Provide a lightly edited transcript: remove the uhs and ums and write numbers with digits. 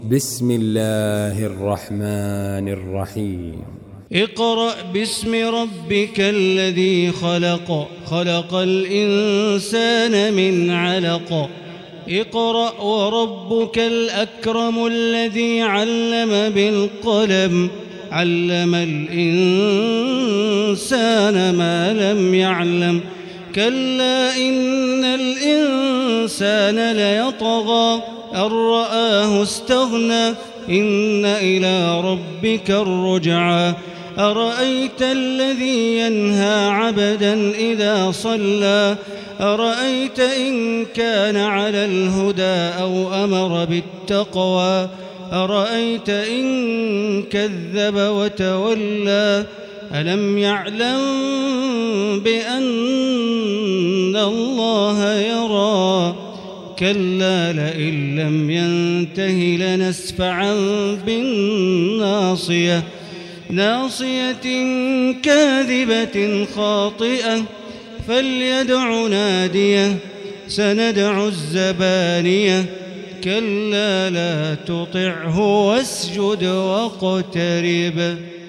بسم الله الرحمن الرحيم. اقرأ باسم ربك الذي خلق، خلق الإنسان من علق. اقرأ وربك الأكرم الذي علم بالقلم، علم الإنسان ما لم يعلم. كلا إن الإنسان ليطغى أن رآه استغنى، إن إلى ربك الرجعى. أرأيت الذي ينهى عبدا إذا صلى، أرأيت إن كان على الهدى أو أمر بالتقوى، أرأيت إن كذب وتولى. ألم يعلم بأن الله يرى، كلا لئن لم ينته لنسفعا بالناصية، ناصية كاذبة خاطئة، فليدع ناديه. سندع الزبانية، كلا لا تطعه واسجد واقترب.